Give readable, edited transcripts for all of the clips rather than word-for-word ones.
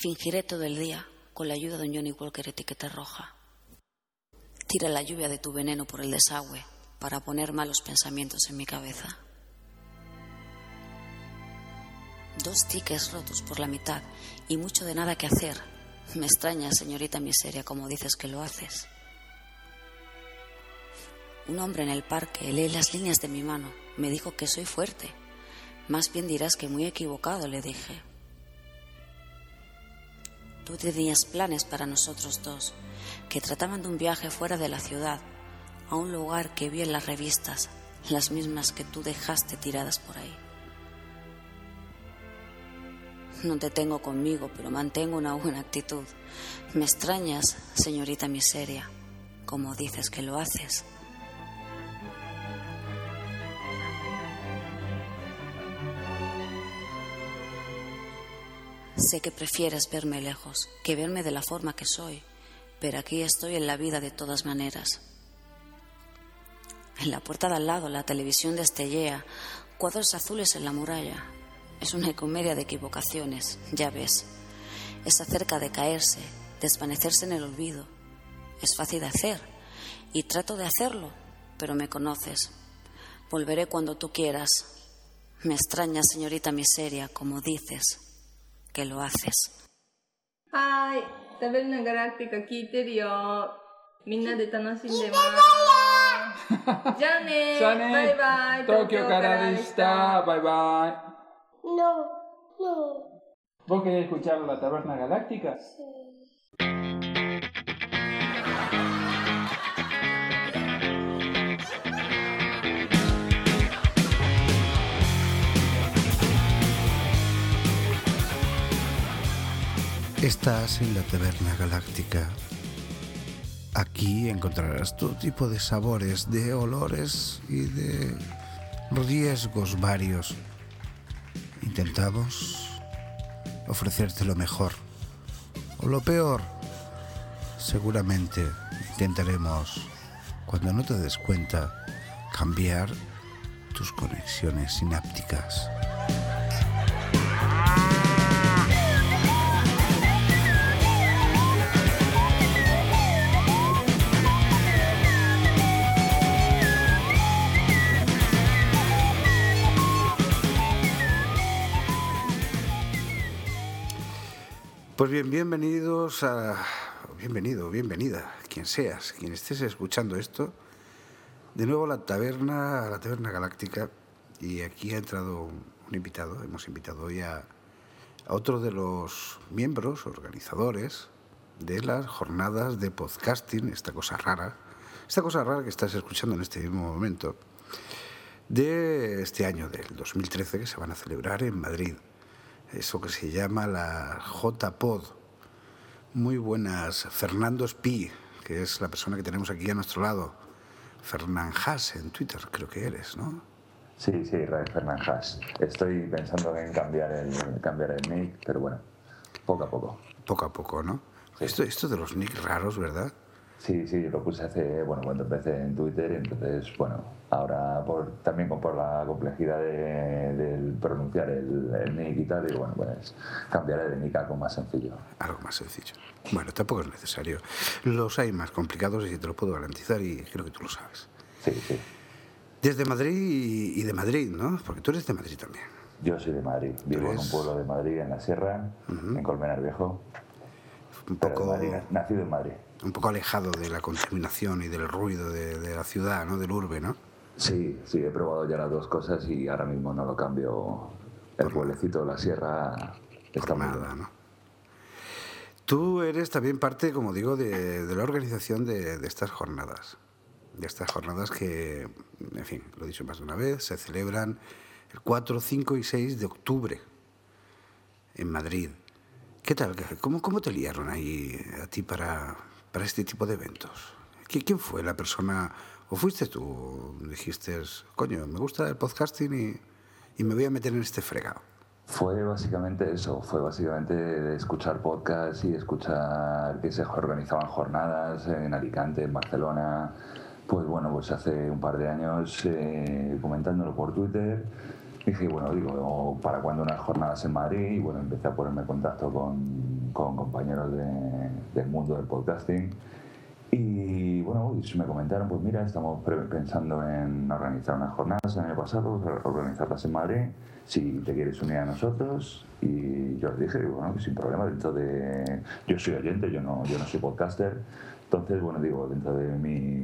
Fingiré todo el día, con la ayuda de un Johnny Walker etiqueta roja. Tira la lluvia de tu veneno por el desagüe para poner malos pensamientos en mi cabeza. 2 tickets rotos por la mitad y mucho de nada que hacer. Me extraña, señorita miseria, como dices que lo haces. Un hombre en el parque lee las líneas de mi mano. Me dijo que soy fuerte. Más bien dirás que muy equivocado, le dije. Tú tenías planes para nosotros dos, que trataban de un viaje fuera de la ciudad, a un lugar que vi en las revistas, las mismas que tú dejaste tiradas por ahí. No te tengo conmigo, pero mantengo una buena actitud. Me extrañas, señorita miseria, como dices que lo haces. Sé que prefieres verme lejos que verme de la forma que soy, pero aquí estoy en la vida de todas maneras. En la puerta de al lado la televisión destellea, cuadros azules en la muralla. Es una comedia de equivocaciones, ya ves. Es acerca de caerse, desvanecerse en el olvido. Es fácil de hacer, y trato de hacerlo, pero me conoces. Volveré cuando tú quieras. Me extraña, señorita miseria, como dices que lo haces. はーい、食べるながらってか聞いてるよ。みんなで楽しんでます。じゃあねー。 じゃあねー。 バイバイ。 東京からでした。バイバイ。 No, no. ¿Vos querés escuchar la Taberna Galáctica? Sí. Estás en la Taberna Galáctica. Aquí encontrarás todo tipo de sabores, de olores y de riesgos varios. Intentamos ofrecerte lo mejor o lo peor. Seguramente intentaremos, cuando no te des cuenta, cambiar tus conexiones sinápticas. Pues bien, bienvenido, bienvenida, quien seas, quien estés escuchando esto. De nuevo a la Taberna Galáctica, y aquí ha entrado un invitado. Hemos invitado hoy a otro de los miembros, organizadores de las jornadas de podcasting, esta cosa rara que estás escuchando en este mismo momento, de este año, del 2013, que se van a celebrar en Madrid. Eso que se llama la JPod. Muy buenas, Fernando Espí, que es la persona que tenemos aquí a nuestro lado. Fernanjas en Twitter, creo que eres, ¿no? Sí, Fernanjas. Estoy pensando en cambiar el nick, pero bueno, poco a poco. Poco a poco, ¿no? Sí. Esto de los nicks raros, ¿verdad? Sí, lo puse cuando empecé en Twitter, entonces, ahora también por la complejidad de pronunciar el nick y tal, y pues cambiaré de nick a algo más sencillo. Algo más sencillo. Bueno, tampoco es necesario. Los hay más complicados y te lo puedo garantizar, y creo que tú lo sabes. Sí. Desde Madrid y de Madrid, ¿no? Porque tú eres de Madrid también. Yo soy de Madrid, vivo en un pueblo de Madrid, en la Sierra, en Colmenar Viejo. Un poco... nacido en Madrid. Un poco alejado de la contaminación y del ruido de la ciudad, ¿no? Del urbe, ¿no? Sí, he probado ya las dos cosas y ahora mismo no lo cambio. El pueblecito de la sierra está muy bien. ¿No? Tú eres también parte, como digo, de la organización de estas jornadas. De estas jornadas que, en fin, lo he dicho más de una vez, se celebran el 4, 5 y 6 de octubre en Madrid. ¿Qué tal? ¿Cómo te liaron ahí a ti para este tipo de eventos? ¿Quién fue la persona? ¿O fuiste tú? Dijiste, coño, me gusta el podcasting y me voy a meter en este fregado. Fue básicamente eso, de escuchar podcasts y escuchar que se organizaban jornadas en Alicante, en Barcelona. Pues hace un par de años, comentándolo por Twitter, dije, ¿para cuándo unas jornadas en Madrid? Y empecé a ponerme en contacto con con compañeros del mundo del podcasting. Y bueno, me comentaron, pues mira, estamos pensando en organizar unas jornadas el año pasado, organizarlas en Madrid, si te quieres unir a nosotros. Y yo les dije, bueno, sin problema, yo soy oyente, yo no soy podcaster. Entonces, bueno, digo, dentro de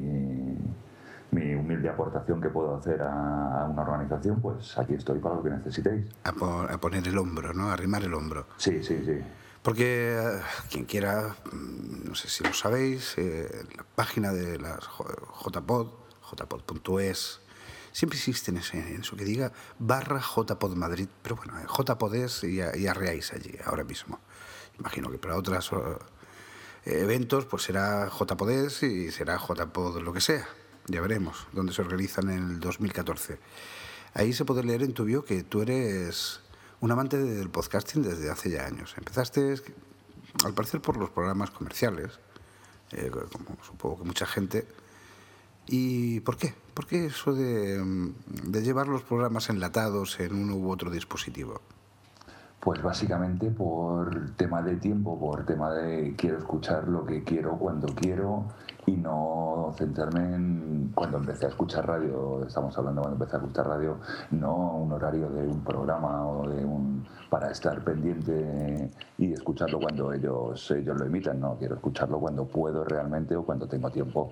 mi humilde aportación que puedo hacer a una organización, pues aquí estoy para lo que necesitéis. A poner el hombro, ¿no? A arrimar el hombro. Sí. Porque quien quiera, no sé si lo sabéis, la página de las jpod.es, siempre existe en eso que diga /JPod Madrid, pero bueno, JPod es y arreáis allí ahora mismo. Imagino que para otros eventos pues será JPodES y será JPod lo que sea. Ya veremos dónde se organizan en el 2014. Ahí se puede leer en tu bio que tú eres un amante del podcasting desde hace ya años. Empezaste, al parecer, por los programas comerciales, como supongo que mucha gente. ¿Y por qué? ¿Por qué eso de llevar los programas enlatados en uno u otro dispositivo? Pues básicamente por tema de tiempo, por tema de quiero escuchar lo que quiero cuando quiero y no centrarme en cuando empecé a escuchar radio, estamos hablando cuando empecé a escuchar radio, no un horario de un programa o para estar pendiente y escucharlo cuando ellos lo emitan, no, quiero escucharlo cuando puedo realmente o cuando tengo tiempo.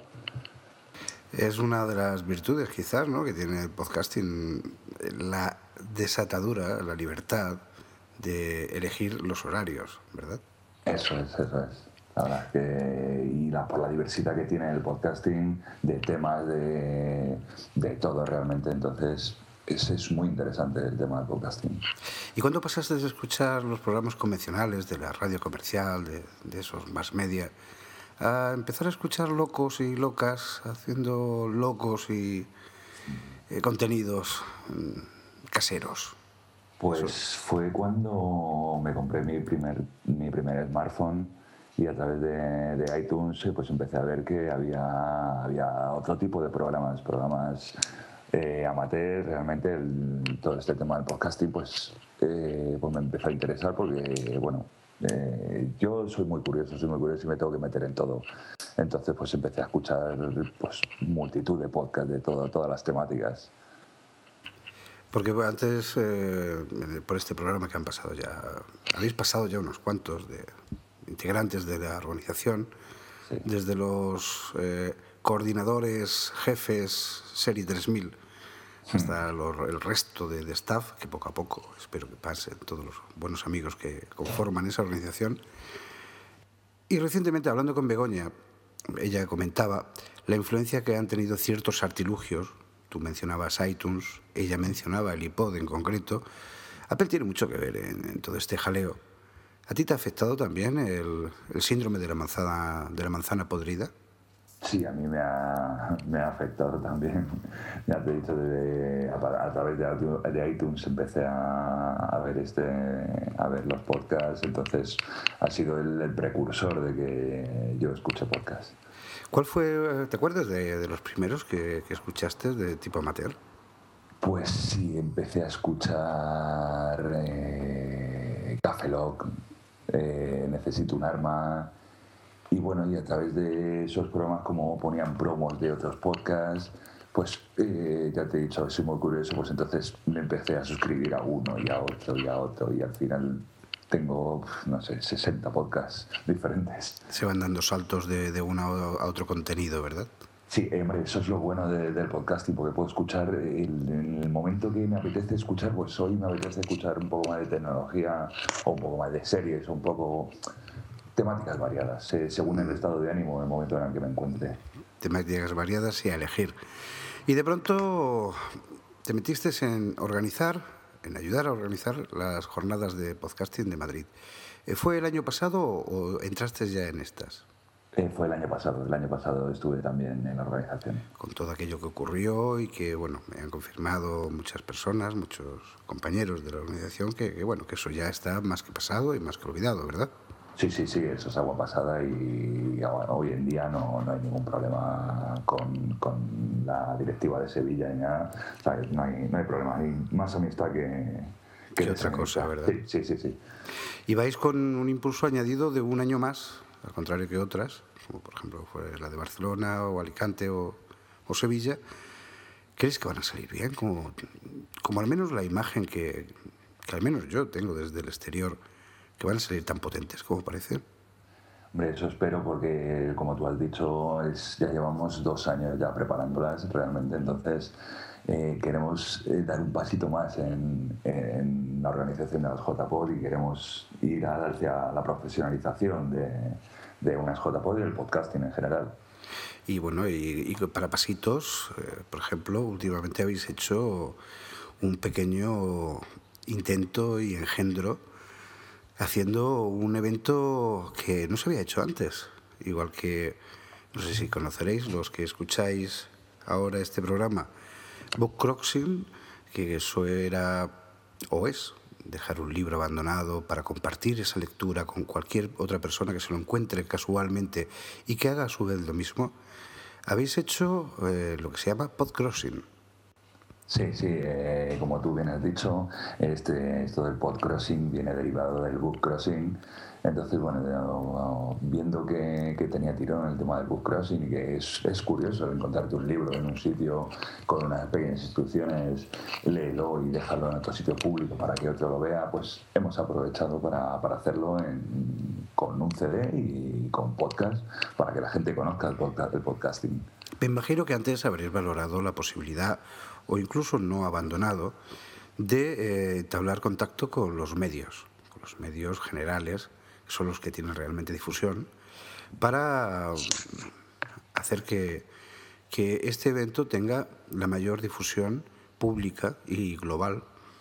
Es una de las virtudes quizás, ¿no?, que tiene el podcasting, la desatadura, la libertad de elegir los horarios, ¿verdad? Eso es. La verdad que por la diversidad que tiene el podcasting, de temas, de todo realmente. Entonces, ese es muy interesante el tema del podcasting. ¿Y cuándo pasaste de escuchar los programas convencionales de la radio comercial, de esos más media, a empezar a escuchar locos y locas haciendo locos y contenidos caseros? Pues fue cuando me compré mi primer smartphone y a través de iTunes pues empecé a ver que había otro tipo de programas amateur. Realmente todo este tema del podcasting pues me empezó a interesar porque, bueno, yo soy muy curioso y me tengo que meter en todo. Entonces pues empecé a escuchar pues multitud de podcasts de todas las temáticas. Porque antes, por este programa que han pasado ya, habéis pasado ya unos cuantos de integrantes de la organización, sí, desde los coordinadores, jefes, Serie 3000, hasta el resto de staff, que poco a poco espero que pasen todos los buenos amigos que conforman esa organización. Y recientemente, hablando con Begoña, ella comentaba la influencia que han tenido ciertos artilugios. Tú mencionabas iTunes, ella mencionaba el iPod en concreto. Apple tiene mucho que ver en todo este jaleo. ¿A ti te ha afectado también el síndrome de la manzana podrida? Sí, a mí me ha afectado también. Ya te he dicho, a través de iTunes empecé a ver los podcasts, entonces ha sido el precursor de que yo escuche podcasts. ¿Cuál fue, te acuerdas de los primeros que escuchaste de tipo amateur? Pues sí, empecé a escuchar Café Lock, Necesito un arma. Y bueno, y a través de esos programas, como ponían promos de otros podcasts, pues ya te he dicho, soy muy curioso, pues entonces me empecé a suscribir a uno y a otro y a otro, y al final tengo, no sé, 60 podcasts diferentes. Se van dando saltos de uno a otro contenido, ¿verdad? Sí, hombre, eso es lo bueno del podcasting, porque puedo escuchar en el momento que me apetece escuchar, pues hoy me apetece escuchar un poco más de tecnología, o un poco más de series, o un poco temáticas variadas, según el estado de ánimo en el momento en el que me encuentre. Temáticas variadas y a elegir. Y de pronto te metiste en ayudar a organizar las jornadas de podcasting de Madrid. ¿Fue el año pasado o entraste ya en estas? Fue el año pasado estuve también en la organización. Con todo aquello que ocurrió y que, bueno, me han confirmado muchas personas, muchos compañeros de la organización, que eso ya está más que pasado y más que olvidado, ¿verdad? Sí, eso es agua pasada y hoy en día no hay ningún problema con la directiva de Sevilla ni nada. O sea, no hay problema, hay más amistad que otra cosa, ¿verdad? Sí. Y vais con un impulso añadido de un año más, al contrario que otras, como por ejemplo fue la de Barcelona o Alicante o Sevilla. ¿Crees que van a salir bien? Como al menos la imagen que al menos yo tengo desde el exterior, que van a salir tan potentes como parece. Hombre, eso espero porque, como tú has dicho, ya llevamos 2 años ya preparándolas realmente, entonces queremos dar un pasito más en la organización de las JPod y queremos ir hacia la profesionalización de unas JPod y del podcasting en general. Y bueno, y para pasitos, por ejemplo, últimamente habéis hecho un pequeño intento y engendro haciendo un evento que no se había hecho antes. Igual que, no sé si conoceréis los que escucháis ahora este programa, Bookcrossing, que eso era o es dejar un libro abandonado para compartir esa lectura con cualquier otra persona que se lo encuentre casualmente y que haga a su vez lo mismo. Habéis hecho lo que se llama podcrossing. Sí, como tú bien has dicho, esto del podcrossing viene derivado del bookcrossing. Entonces, bueno, viendo que tenía tirón el tema del bookcrossing y que es curioso encontrarte un libro en un sitio con unas pequeñas instrucciones, léelo y dejarlo en otro sitio público para que otro lo vea, pues hemos aprovechado para hacerlo con un CD y con podcast para que la gente conozca el podcasting. Me imagino que antes habréis valorado la posibilidad, o incluso no abandonado, de entablar contacto con los medios generales, que son los que tienen realmente difusión, para hacer que este evento tenga la mayor difusión pública y global.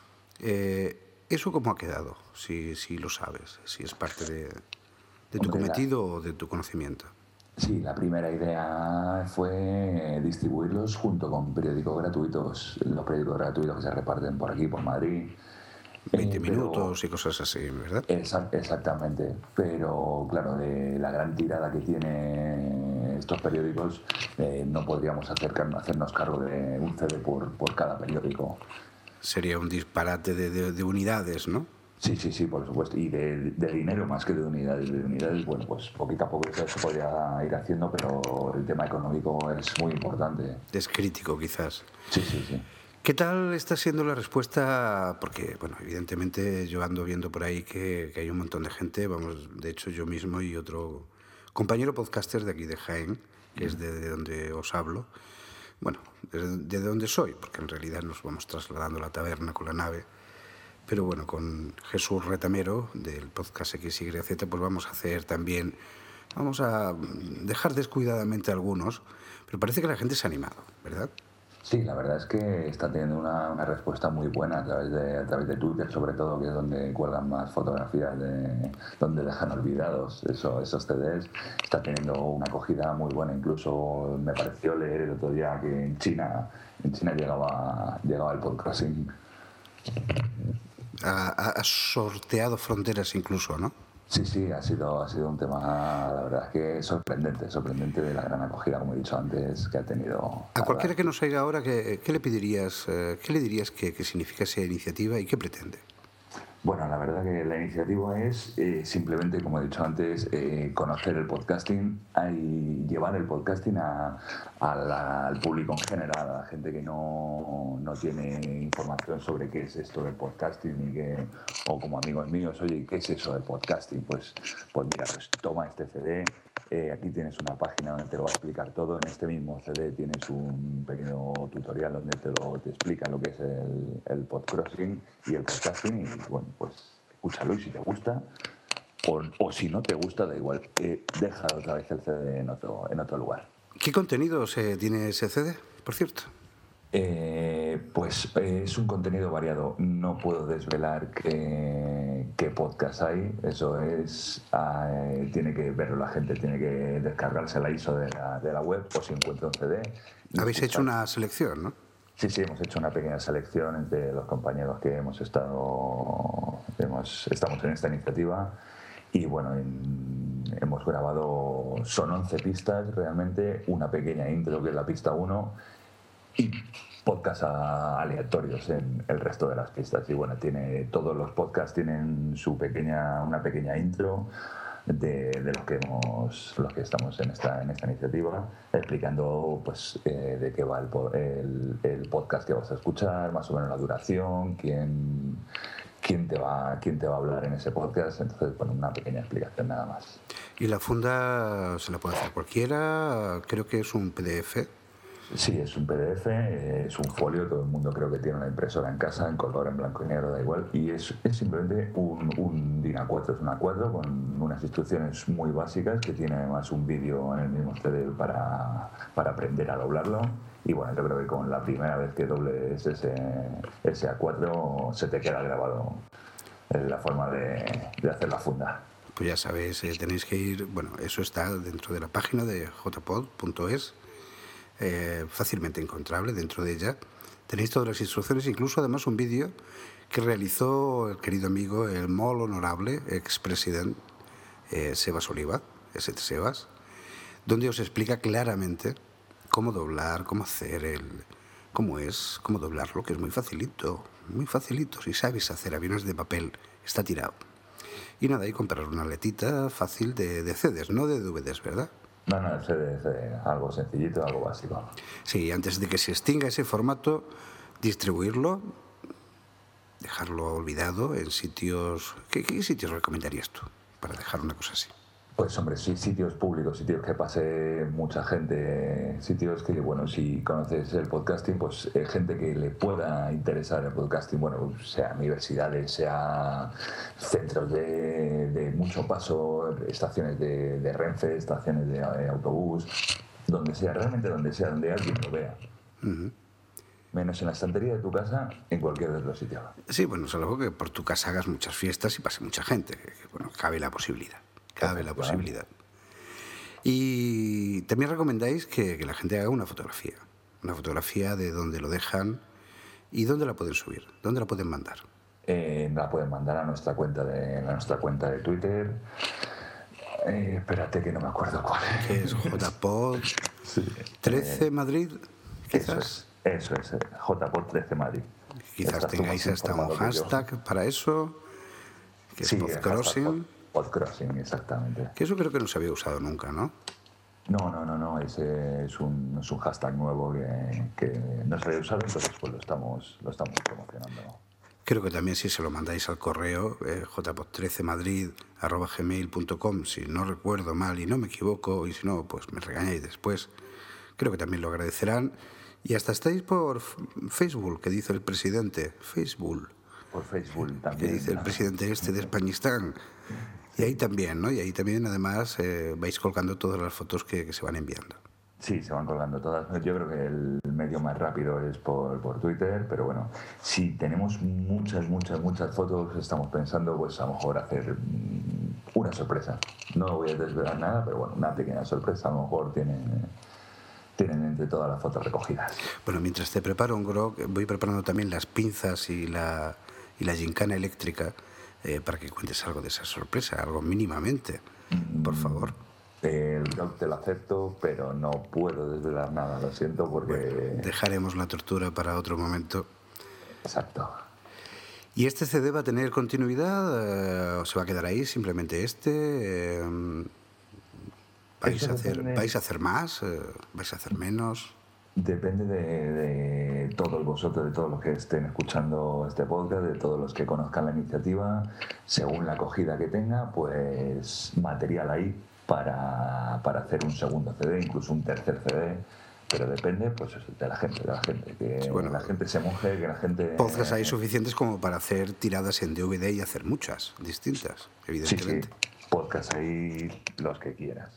¿Eso cómo ha quedado? Si lo sabes, si es parte de tu cometido o de tu conocimiento. Sí, la primera idea fue distribuirlos junto con periódicos gratuitos, los periódicos gratuitos que se reparten por aquí, por Madrid. 20 minutos y cosas así, ¿verdad? Exactamente, pero claro, de la gran tirada que tiene estos periódicos, no podríamos hacernos cargo de un CD por cada periódico. Sería un disparate de unidades, ¿no? Sí, por supuesto. Y de dinero más que de unidades. De unidades, bueno, pues poquito a poco eso se podría ir haciendo, pero el tema económico es muy importante. Es crítico, quizás. Sí. ¿Qué tal está siendo la respuesta? Porque, bueno, evidentemente yo ando viendo por ahí que hay un montón de gente, vamos, de hecho yo mismo y otro compañero podcaster de aquí de Jaén, que es de donde os hablo, bueno, de donde soy, porque en realidad nos vamos trasladando a la taberna con la nave, pero bueno, con Jesús Retamero del podcast XYZ, pues vamos a dejar descuidadamente algunos, pero parece que la gente se ha animado, ¿verdad? Sí, la verdad es que está teniendo una respuesta muy buena a través de Twitter, sobre todo, que es donde cuelgan más fotografías, donde dejan olvidados esos CDs. Está teniendo una acogida muy buena. Incluso me pareció leer el otro día que en China llegaba el podcrossing. Ha sorteado fronteras incluso, ¿no? Sí, ha sido un tema, la verdad es que sorprendente de la gran acogida, como he dicho antes, que ha tenido. A cualquiera que nos oiga ahora, ¿qué le pedirías, qué le dirías que significa esa iniciativa y qué pretende? Bueno, la verdad que la iniciativa es simplemente, como he dicho antes, conocer el podcasting y llevar el podcasting al público en general, a la gente que no tiene información sobre qué es esto del podcasting o como amigos míos, oye, ¿qué es eso del podcasting? Pues mira, pues toma este CD, aquí tienes una página donde te lo va a explicar todo, en este mismo CD tienes un pequeño tutorial donde te explica lo que es el podcrossing y el podcasting y bueno, pues escúchalo y si te gusta o si no te gusta, da igual, deja otra vez el CD en otro lugar. ¿Qué contenidos tiene ese CD, por cierto? Pues es un contenido variado. No puedo desvelar qué podcast hay. Eso tiene que verlo la gente, tiene que descargarse la ISO de la web o si encuentra un CD. Habéis hecho una selección, ¿no? Sí, hemos hecho una pequeña selección entre los compañeros que estamos en esta iniciativa y bueno, hemos grabado, son 11 pistas realmente, una pequeña intro que es la pista 1 y podcasts aleatorios en el resto de las pistas. Y bueno, todos los podcasts tienen una pequeña intro de los que estamos en esta iniciativa, explicando pues de qué va el podcast que vas a escuchar, más o menos la duración, quién te va a hablar en ese podcast. Entonces, bueno, una pequeña explicación nada más. ¿Y la funda se la puede hacer cualquiera? Creo que es un PDF. Sí, es un PDF, es un folio, todo el mundo creo que tiene una impresora en casa, en color, en blanco y negro, da igual, y es simplemente un DIN A4, es un A4 con unas instrucciones muy básicas, que tiene además un vídeo en el mismo CD para aprender a doblarlo, y bueno, yo creo que con la primera vez que dobles ese A4 se te queda grabado la forma de hacer la funda. Pues ya sabéis, tenéis que ir, bueno, eso está dentro de la página de jpod.es, fácilmente encontrable dentro de ella. Tenéis todas las instrucciones, incluso además un vídeo que realizó el querido amigo, el molt honorable expresidente Sebas Oliva, St. Sebas, donde os explica claramente cómo doblar, cómo hacer cómo doblarlo, que es muy facilito, si sabéis hacer aviones de papel, está tirado. Y nada, y comprar una letita fácil de CDs, no de DVDs, ¿verdad? No, CD, algo sencillito, algo básico. Sí, antes de que se extinga ese formato, distribuirlo, dejarlo olvidado en sitios... ¿Qué sitios recomendarías tú para dejar una cosa así? Pues hombre, sí, sitios públicos, sitios que pase mucha gente, sitios que, bueno, si conoces el podcasting, pues gente que le pueda interesar el podcasting, bueno, sea universidades, sea centros de mucho paso, estaciones de Renfe, estaciones de autobús, donde sea, realmente donde alguien lo vea. Uh-huh. Menos en la estantería de tu casa, en cualquier de los sitios. Sí, bueno, salvo que por tu casa hagas muchas fiestas y pase mucha gente, bueno, cabe la posibilidad. Cabe la posibilidad. Y también recomendáis que la gente haga una fotografía de dónde lo dejan y dónde la pueden subir, dónde la pueden mandar. La pueden mandar a nuestra cuenta de Twitter. Espérate que no me acuerdo cuál es. Que es JPod 13 Madrid, quizás. Eso es, JPod 13 Madrid. Quizás tengáis hasta un hashtag para eso, que es Podcrossing. Podcrossing, exactamente. Que eso creo que no se había usado nunca, ¿no? No, ese es un hashtag nuevo que no se había usado, entonces pues lo estamos promocionando. Creo que también si se lo mandáis al correo jpod13madrid@gmail.com, si no recuerdo mal y no me equivoco, y si no, pues me regañáis después. Creo que también lo agradecerán. Y hasta estáis por Facebook, que dice el presidente. Por Facebook también. Que dice el presidente de Españistán. Y ahí también, ¿no? Y ahí también, además, vais colgando todas las fotos que se van enviando. Sí, se van colgando todas. Yo creo que el medio más rápido es por Twitter, pero bueno, si tenemos muchas fotos, estamos pensando, pues a lo mejor hacer una sorpresa. No voy a desvelar nada, pero bueno, una pequeña sorpresa a lo mejor tienen entre todas las fotos recogidas. Bueno, mientras te preparo un grog, voy preparando también las pinzas y la gincana eléctrica, para que cuentes algo de esa sorpresa, algo mínimamente, por favor. El blog te lo acepto, pero no puedo desvelar nada, lo siento, porque... Bueno, dejaremos la tortura para otro momento. Exacto. ¿Y este CD va a tener continuidad? ¿O se va a quedar ahí simplemente este? ¿Vais a hacer más? ¿Vais a hacer menos? Depende de todos vosotros, de todos los que estén escuchando este podcast, de todos los que conozcan la iniciativa. Según la acogida que tenga, pues material ahí para hacer un segundo CD, incluso un tercer CD. Pero depende, pues eso, de la gente, que sí, bueno, la gente se moje, que la gente... Podcasts hay suficientes como para hacer tiradas en DVD y hacer muchas distintas, evidentemente. Sí, podcasts hay los que quieras.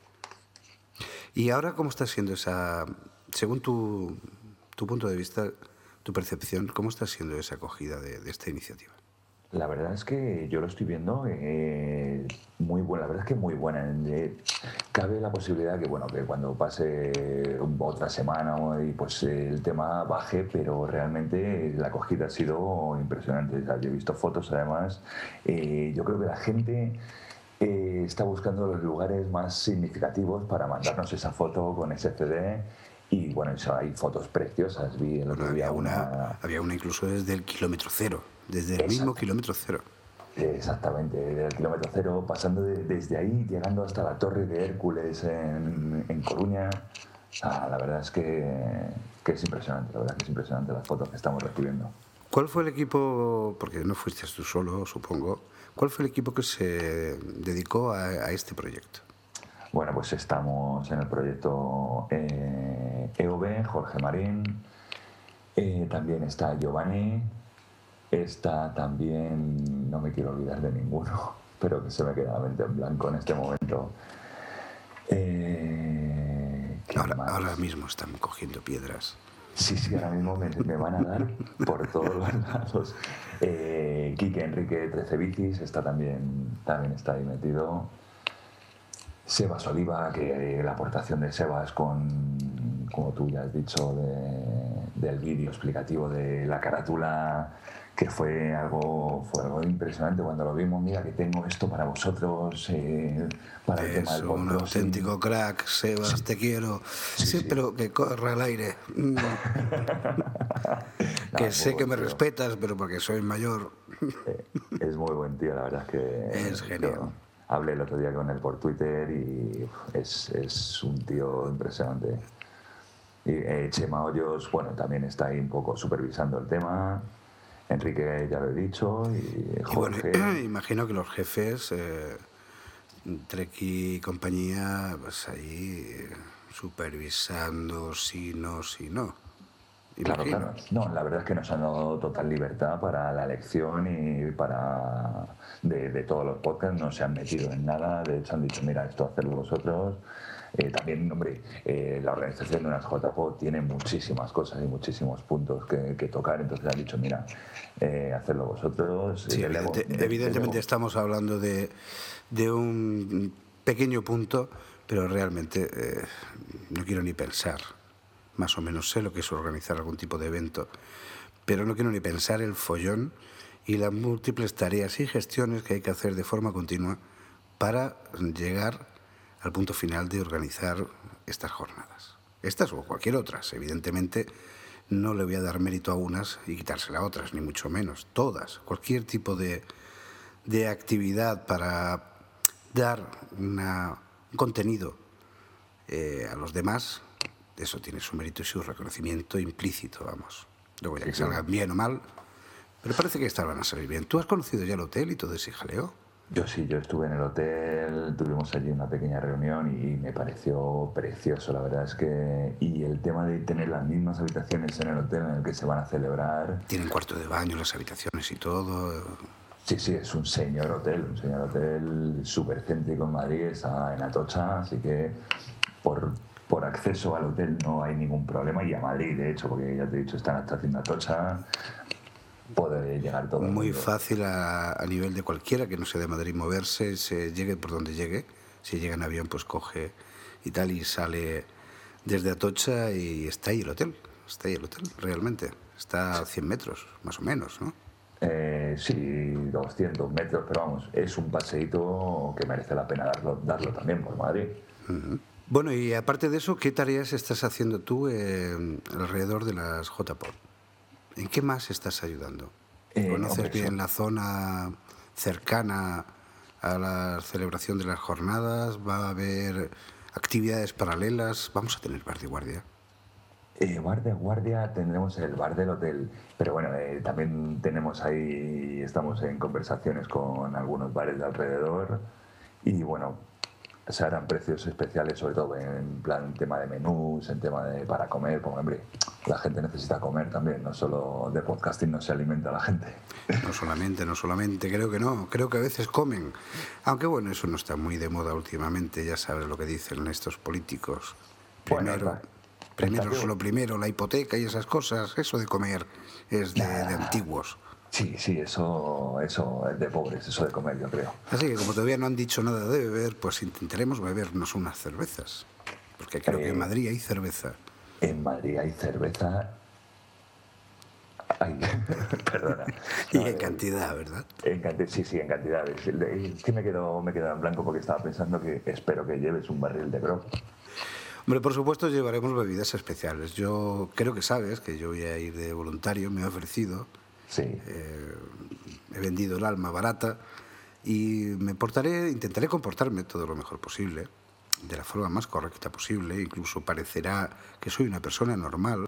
¿Y ahora cómo está siendo esa, según tu punto de vista, tu percepción, cómo está siendo esa acogida de esta iniciativa? La verdad es que yo lo estoy viendo muy buena, la verdad es que muy buena. Cabe la posibilidad que, bueno, que cuando pase otra semana y pues el tema baje, pero realmente la acogida ha sido impresionante. O sea, yo he visto fotos, además. Yo creo que la gente está buscando los lugares más significativos para mandarnos esa foto con ese CD. Y bueno, eso, hay fotos preciosas. Vi el otro día había una incluso desde el kilómetro cero, desde el mismo kilómetro cero. Exactamente, desde el kilómetro cero, pasando desde ahí, llegando hasta la Torre de Hércules en Coruña. La verdad es que es impresionante, la verdad que es impresionante las fotos que estamos recibiendo. ¿Cuál fue el equipo, porque no fuiste tú solo, supongo, cuál fue el equipo que se dedicó a este proyecto? Bueno, pues estamos en el proyecto EOB, Jorge Marín, también está Giovanni, está también, no me quiero olvidar de ninguno, pero que se me queda la mente en blanco en este momento. Ahora mismo están cogiendo piedras. Sí, ahora mismo me van a dar por todos los lados. Quique Enrique 13 Bicis también está ahí metido. Sebas Oliva, que la aportación de Sebas como tú ya has dicho, del vídeo explicativo de la carátula, que fue algo impresionante cuando lo vimos. Mira que tengo esto para vosotros, para el tema del un auténtico crack, Sebas, sí. Te quiero. Sí, pero que corra al aire. Que sé que me respetas, pero porque soy mayor. Es muy buen tío, la verdad es que... Es genial. Hablé el otro día con él por Twitter y es un tío impresionante. Y Chema Hoyos, bueno, también está ahí un poco supervisando el tema. Enrique ya lo he dicho y Jorge... Y bueno, imagino que los jefes, Trek y compañía, pues ahí supervisando si no. Claro. No, la verdad es que nos han dado total libertad para la elección y para de todos los podcasts. No se han metido en nada. De hecho han dicho, mira, esto hacedlo vosotros. También, hombre, la organización de unas JPod tiene muchísimas cosas y muchísimos puntos que tocar. Entonces han dicho, mira, hacedlo vosotros. Sí, evidentemente estamos hablando de un pequeño punto, pero realmente no quiero ni pensar. Más o menos sé lo que es organizar algún tipo de evento, pero no quiero ni pensar el follón y las múltiples tareas y gestiones que hay que hacer de forma continua para llegar al punto final de organizar estas jornadas. Estas o cualquier otras. Evidentemente no le voy a dar mérito a unas y quitársela a otras, ni mucho menos. Todas, cualquier tipo de actividad para dar un contenido a los demás, eso tiene su mérito y su reconocimiento implícito, vamos. Luego ya que salgan bien o mal, pero parece que estas van a salir bien. ¿Tú has conocido ya el hotel y todo ese jaleo? Yo estuve en el hotel, tuvimos allí una pequeña reunión y me pareció precioso, la verdad es que... Y el tema de tener las mismas habitaciones en el hotel en el que se van a celebrar... Tienen cuarto de baño, las habitaciones y todo... Sí, es un señor hotel súper céntrico en Madrid, está en Atocha, así que por acceso al hotel no hay ningún problema, y a Madrid, de hecho, porque ya te he dicho, está en la estación de Atocha, puede llegar todo. Muy fácil a nivel de cualquiera que no sea de Madrid moverse, se llegue por donde llegue. Si llega en avión, pues coge y tal, y sale desde Atocha y está ahí el hotel, realmente. Está a 100 metros, más o menos, ¿no? Sí, 200 metros, pero vamos, es un paseíto que merece la pena darlo también por Madrid. Uh-huh. Bueno, y aparte de eso, ¿qué tareas estás haciendo tú alrededor de las JPod? ¿En qué más estás ayudando? ¿Conoces bien la zona cercana a la celebración de las jornadas? ¿Va a haber actividades paralelas? ¿Vamos a tener bar de guardia? Bar de guardia tendremos el bar del hotel, pero bueno, también tenemos ahí, estamos en conversaciones con algunos bares de alrededor y bueno, se harán precios especiales, sobre todo en plan tema de menús, en tema de para comer, porque hombre, la gente necesita comer también, no solo de podcasting no se alimenta la gente. No solamente, creo que a veces comen, aunque bueno, eso no está muy de moda últimamente, ya sabes lo que dicen estos políticos. Lo primero, la hipoteca y esas cosas, eso de comer es de antiguos. Sí, eso es de pobres, eso de comer, yo creo. Así que como todavía no han dicho nada de beber, pues intentaremos bebernos unas cervezas. Porque creo que en Madrid hay cerveza. En Madrid hay cerveza. Ay, perdona. Y en cantidad, ¿verdad? Sí, en cantidad. Es que me quedo en blanco porque estaba pensando que espero que lleves un barril de grog. Hombre, por supuesto llevaremos bebidas especiales. Yo creo que sabes que yo voy a ir de voluntario, me he ofrecido, Sí, he vendido el alma barata y intentaré comportarme todo lo mejor posible, de la forma más correcta posible. Incluso parecerá que soy una persona normal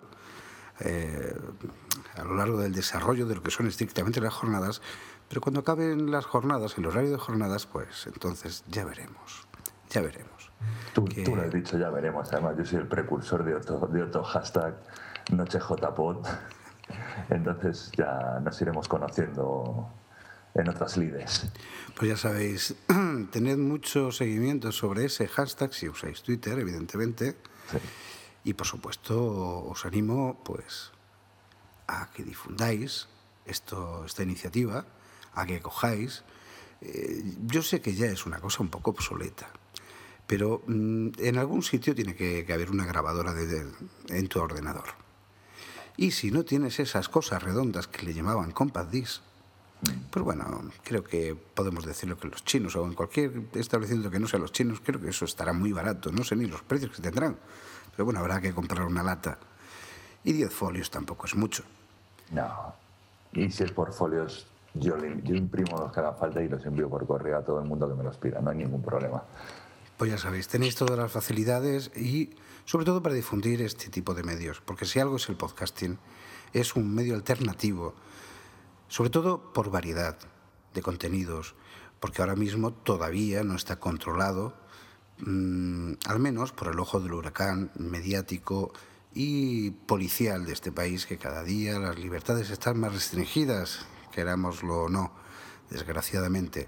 a lo largo del desarrollo de lo que son estrictamente las jornadas, pero cuando acaben las jornadas, el horario de jornadas, pues entonces ya veremos, ya veremos. tú lo has dicho, ya veremos. Además, yo soy el precursor de otro hashtag, NocheJPod. Entonces ya nos iremos conociendo en otras lides. Pues ya sabéis, tened mucho seguimiento sobre ese hashtag si usáis Twitter, evidentemente. Sí. Y por supuesto os animo pues a que difundáis esta iniciativa, a que cojáis. Yo sé que ya es una cosa un poco obsoleta, pero en algún sitio tiene que haber una grabadora en tu ordenador. Y si no tienes esas cosas redondas que le llamaban compact disc, pues bueno, creo que podemos decirlo que los chinos o en cualquier establecimiento que no sea los chinos, creo que eso estará muy barato. No sé ni los precios que tendrán, pero bueno, habrá que comprar una lata. Y 10 folios tampoco es mucho. No. Y si es por folios, yo imprimo los que haga falta y los envío por correo a todo el mundo que me los pida. No hay ningún problema. Pues ya sabéis, tenéis todas las facilidades y sobre todo para difundir este tipo de medios, porque si algo es el podcasting, es un medio alternativo, sobre todo por variedad de contenidos, porque ahora mismo todavía no está controlado, al menos por el ojo del huracán mediático y policial de este país, que cada día las libertades están más restringidas, querámoslo o no, desgraciadamente,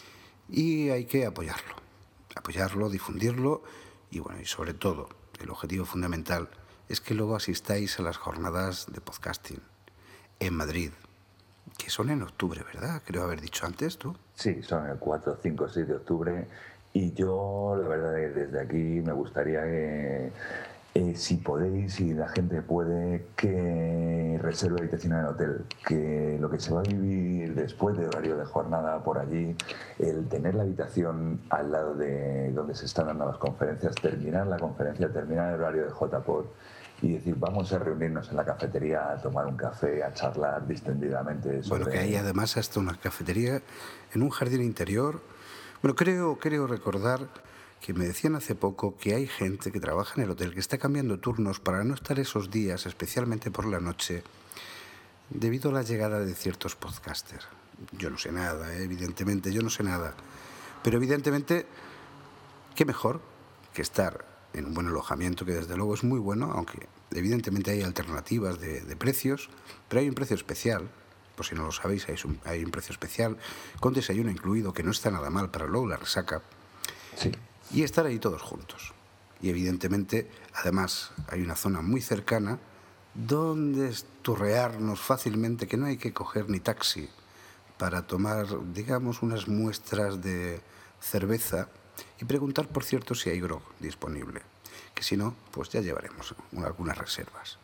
y hay que apoyarlo, difundirlo y bueno, y sobre todo el objetivo fundamental es que luego asistáis a las jornadas de podcasting en Madrid, que son en octubre, ¿verdad? Creo haber dicho antes, ¿tú? Sí, son el 4, 5, 6 de octubre y yo, la verdad, desde aquí me gustaría que, si podéis, si la gente puede, que reserve habitación en el hotel, que lo que se va a vivir después del horario de jornada por allí, el tener la habitación al lado de donde se están dando las conferencias, terminar la conferencia, terminar el horario de JPod y decir, vamos a reunirnos en la cafetería a tomar un café, a charlar distendidamente sobre... Bueno, que hay además hasta una cafetería en un jardín interior. Bueno, creo recordar que me decían hace poco que hay gente que trabaja en el hotel que está cambiando turnos para no estar esos días, especialmente por la noche, debido a la llegada de ciertos podcasters. Yo no sé nada, evidentemente, yo no sé nada. Pero evidentemente, qué mejor que estar en un buen alojamiento, que desde luego es muy bueno, aunque evidentemente hay alternativas de precios, pero hay un precio especial. Por si no lo sabéis, hay un precio especial con desayuno incluido, que no está nada mal para luego la resaca. Sí. Y estar ahí todos juntos. Y evidentemente, además, hay una zona muy cercana donde esturrearnos fácilmente, que no hay que coger ni taxi para tomar, digamos, unas muestras de cerveza y preguntar, por cierto, si hay grog disponible. Que si no, pues ya llevaremos algunas reservas.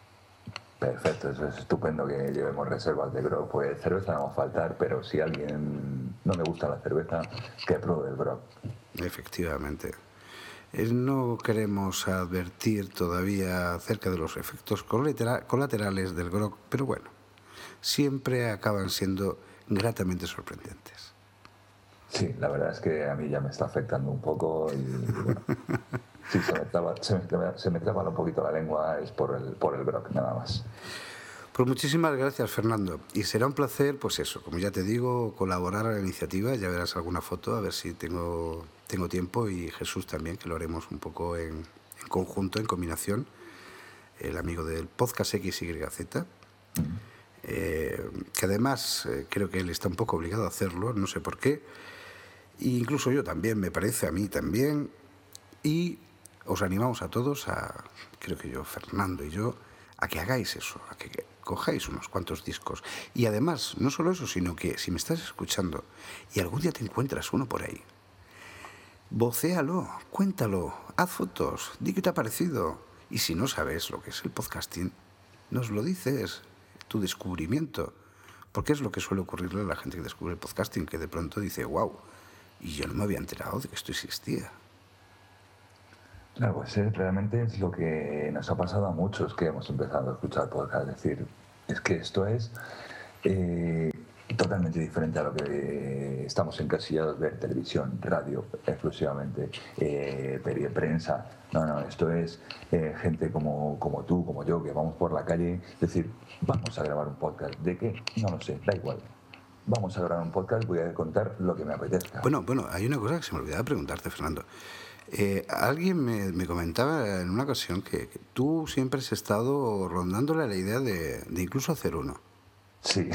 Perfecto, eso es estupendo que llevemos reservas de grog. Pues cerveza no va a faltar, pero si a alguien no le gusta la cerveza, que pruebe el grog. Efectivamente. No queremos advertir todavía acerca de los efectos colaterales del grog, pero bueno, siempre acaban siendo gratamente sorprendentes. Sí, la verdad es que a mí ya me está afectando un poco y bueno, sí, se me traba un poquito la lengua, es por el grog, nada más. Pues muchísimas gracias, Fernando. Y será un placer, pues eso, como ya te digo, colaborar a la iniciativa. Ya verás alguna foto, a ver si tengo tiempo, y Jesús también, que lo haremos un poco en conjunto, en combinación. El amigo del podcast XYZ. Que además creo que él está un poco obligado a hacerlo, no sé por qué. E incluso yo también, me parece a mí también. Y os animamos a todos, creo que yo, Fernando y yo, a que hagáis eso, a que cojáis unos cuantos discos. Y además, no solo eso, sino que si me estás escuchando y algún día te encuentras uno por ahí, vocéalo, cuéntalo, haz fotos, di qué te ha parecido. Y si no sabes lo que es el podcasting, nos lo dices, tu descubrimiento. Porque es lo que suele ocurrirle a la gente que descubre el podcasting, que de pronto dice, wow, y yo no me había enterado de que esto existía. Claro, pues realmente es lo que nos ha pasado a muchos que hemos empezado a escuchar podcast. Es decir, es que esto es totalmente diferente a lo que estamos encasillados de televisión, radio, exclusivamente, prensa. No, esto es gente como tú, como yo, que vamos por la calle. Es decir, vamos a grabar un podcast. ¿De qué? No lo sé, da igual. Vamos a grabar un podcast, voy a contar lo que me apetezca. Bueno, hay una cosa que se me olvidaba preguntarte, Fernando. Alguien me comentaba en una ocasión que tú siempre has estado rondándole la idea de incluso hacer uno. Sí.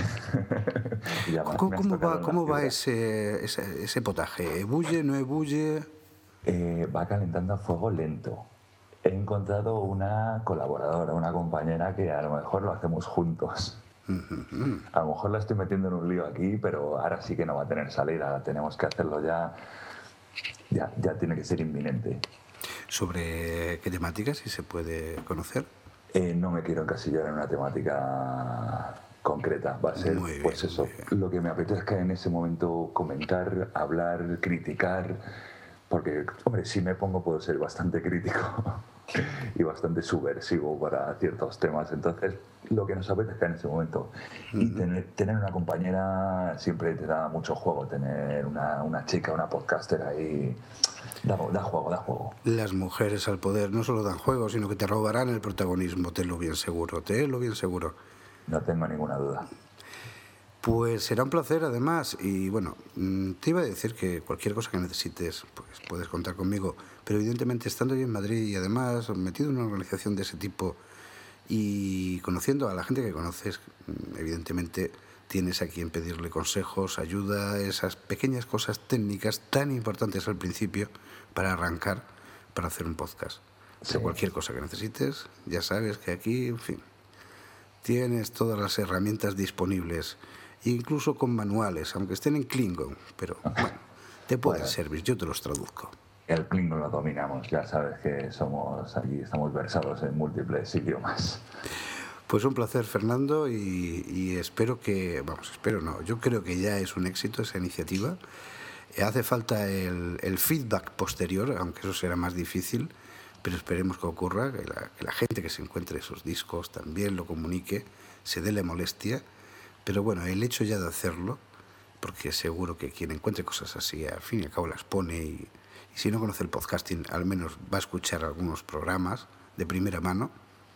¿Cómo va ese potaje? ¿Ebulle, no ebulle? Va calentando a fuego lento. He encontrado una colaboradora, una compañera que a lo mejor lo hacemos juntos. A lo mejor la estoy metiendo en un lío aquí, pero ahora sí que no va a tener salida. Tenemos que hacerlo ya tiene que ser inminente. ¿Sobre qué temática, si se puede conocer? No me quiero encasillar en una temática concreta. Va a ser, muy bien, pues eso, lo que me apetezca en ese momento comentar, hablar, criticar, porque, hombre, si me pongo puedo ser bastante crítico y bastante subversivo para ciertos temas. Entonces, lo que nos apetezca en ese momento. Y tener una compañera siempre te da mucho juego. Tener una chica, una podcaster ahí, da juego. Las mujeres al poder no solo dan juego, sino que te robarán el protagonismo, tenlo bien seguro. No tengo ninguna duda. Pues será un placer, además. Y bueno, te iba a decir que cualquier cosa que necesites, pues puedes contar conmigo. Pero evidentemente, estando yo en Madrid y además metido en una organización de ese tipo y conociendo a la gente que conoces, evidentemente tienes a quien pedirle consejos, ayuda, esas pequeñas cosas técnicas tan importantes al principio para arrancar, para hacer un podcast. Sí. Pero cualquier cosa que necesites, ya sabes que aquí, en fin, tienes todas las herramientas disponibles, incluso con manuales, aunque estén en Klingon, pero bueno, te pueden servir, yo te los traduzco. El Klingon lo dominamos, ya sabes que estamos versados en múltiples idiomas. Pues un placer, Fernando, y espero que, yo creo que ya es un éxito esa iniciativa. Hace falta el feedback posterior, aunque eso será más difícil, pero esperemos que ocurra, que la gente que se encuentre esos discos también lo comunique, se dé la molestia, pero bueno, el hecho ya de hacerlo, porque seguro que quien encuentre cosas así, al fin y al cabo las pone y si no conoce el podcasting, al menos va a escuchar algunos programas de primera mano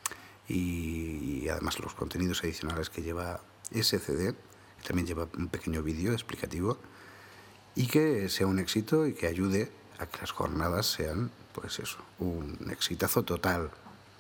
y además los contenidos adicionales que lleva ese CD, que también lleva un pequeño vídeo explicativo, y que sea un éxito y que ayude a que las jornadas sean, pues eso, un exitazo total.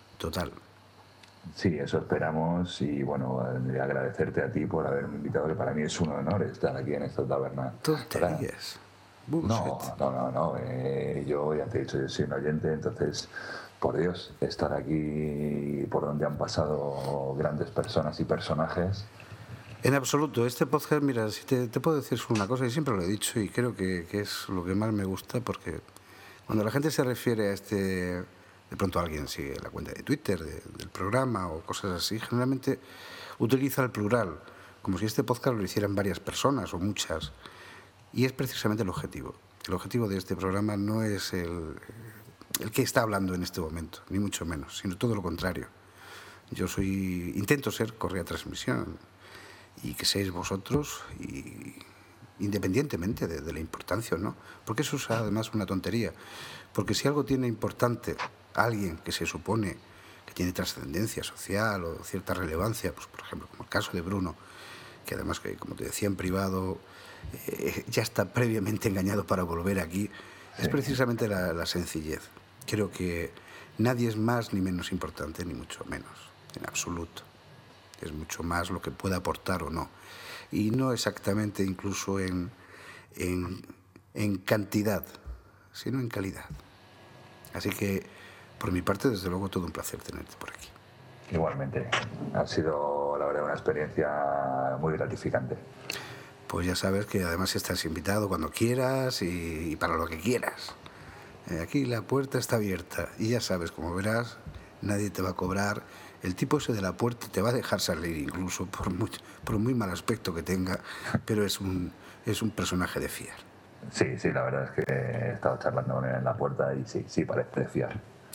Sí, eso esperamos y bueno, agradecerte a ti por haberme invitado, que para mí es un honor estar aquí en esta taberna. Tonterías. No, yo ya te he dicho, yo soy un oyente, entonces, por Dios, estar aquí por donde han pasado grandes personas y personajes. En absoluto, este podcast, mira, si te puedo decir una cosa, y siempre lo he dicho y creo que es lo que más me gusta, porque cuando la gente se refiere a de pronto alguien sigue la cuenta de Twitter del programa o cosas así, generalmente utiliza el plural, como si este podcast lo hicieran varias personas o muchas. Y es precisamente el objetivo. El objetivo de este programa no es el que está hablando en este momento, ni mucho menos, sino todo lo contrario. Intento ser Correa Transmisión y que seáis vosotros, y independientemente de la importancia o no, porque eso es además una tontería. Porque si algo tiene importante alguien que se supone que tiene trascendencia social o cierta relevancia, pues por ejemplo, como el caso de Bruno, que además, que como te decía en privado, ya está previamente engañado para volver aquí, es precisamente la sencillez. Creo que nadie es más ni menos importante, ni mucho menos, en absoluto. Es mucho más lo que pueda aportar o no. Y no exactamente incluso en cantidad, sino en calidad. Así que, por mi parte, desde luego, todo un placer tenerte por aquí. Igualmente. Ha sido, la verdad, una experiencia muy gratificante. Pues ya sabes que además estás invitado cuando quieras y para lo que quieras. Aquí la puerta está abierta y ya sabes, como verás, nadie te va a cobrar. El tipo ese de la puerta te va a dejar salir incluso por muy mal aspecto que tenga, pero es un personaje de fiar. Sí, la verdad es que he estado charlando con él en la puerta y sí, parece de fiar.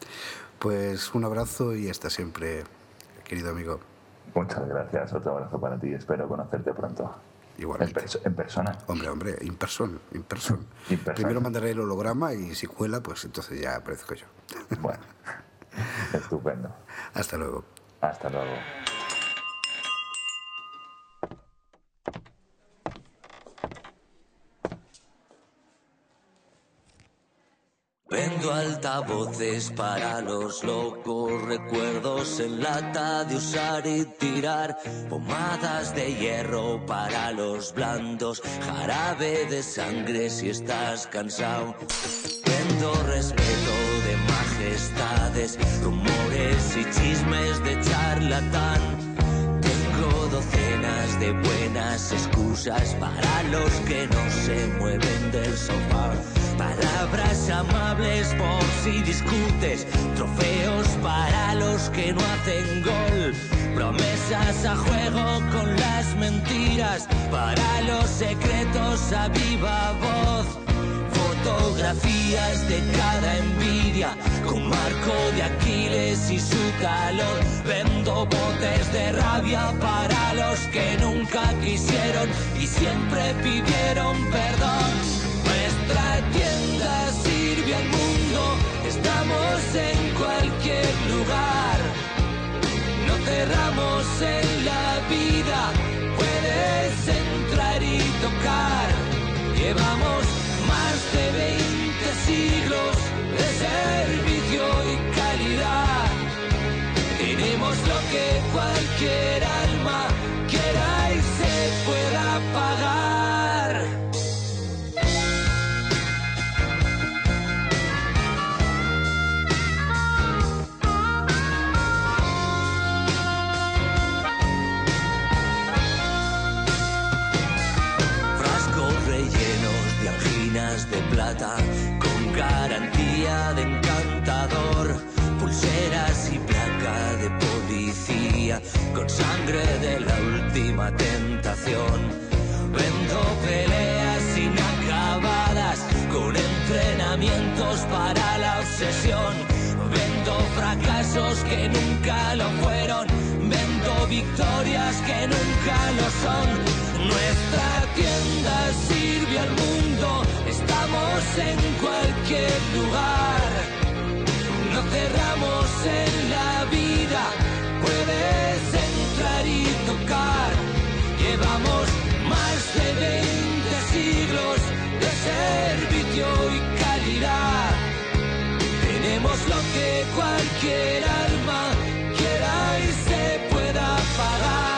Pues un abrazo y hasta siempre, querido amigo. Muchas gracias, otro abrazo para ti, espero conocerte pronto. Igualmente. En persona. Hombre, in person. Primero mandaré el holograma y si cuela, pues entonces ya aparezco yo. Bueno, estupendo. Hasta luego. Hasta luego. Vendo altavoces para los locos, recuerdos en lata de usar y tirar, pomadas de hierro para los blandos, jarabe de sangre si estás cansado. Vendo respeto de majestades, rumores y chismes de charlatán. Tengo docenas de buenas excusas para los que no se mueven del sofá. Palabras amables por si discutes, trofeos para los que no hacen gol, promesas a juego con las mentiras, para los secretos a viva voz, fotografías de cada envidia, con Marco de Aquiles y su calor. Vendo botes de rabia para los que nunca quisieron y siempre pidieron perdón. Nuestra tienda sirve al mundo, estamos en cualquier lugar. No cerramos en la vida, puedes entrar y tocar. Llevamos más de 20 siglos de servicio y calidad. Tenemos lo que cualquier alma quiera y se pueda pagar. De plata, con garantía de encantador, pulseras y placa de policía, con sangre de la última tentación. Vendo peleas inacabadas, con entrenamientos para la obsesión. Vendo fracasos que nunca lo fueron, vendo victorias que nunca lo son. Nuestra tienda sirve al mundo, estamos en cualquier lugar. No cerramos en la vida, puedes entrar y tocar. Llevamos más de 20 siglos de servicio y calidad. Tenemos lo que cualquier alma quiera y se pueda pagar.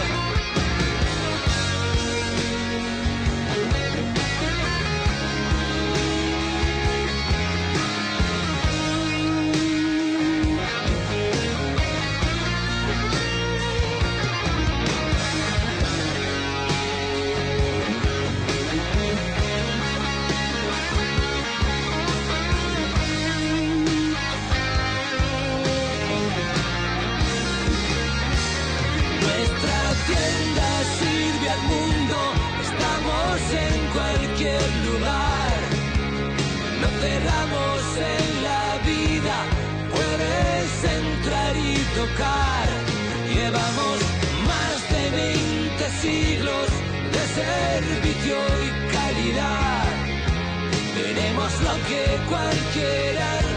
En cualquier lugar, no cerramos en la vida, puedes entrar y tocar. Llevamos más de 20 siglos de servicio y calidad. Tenemos lo que cualquiera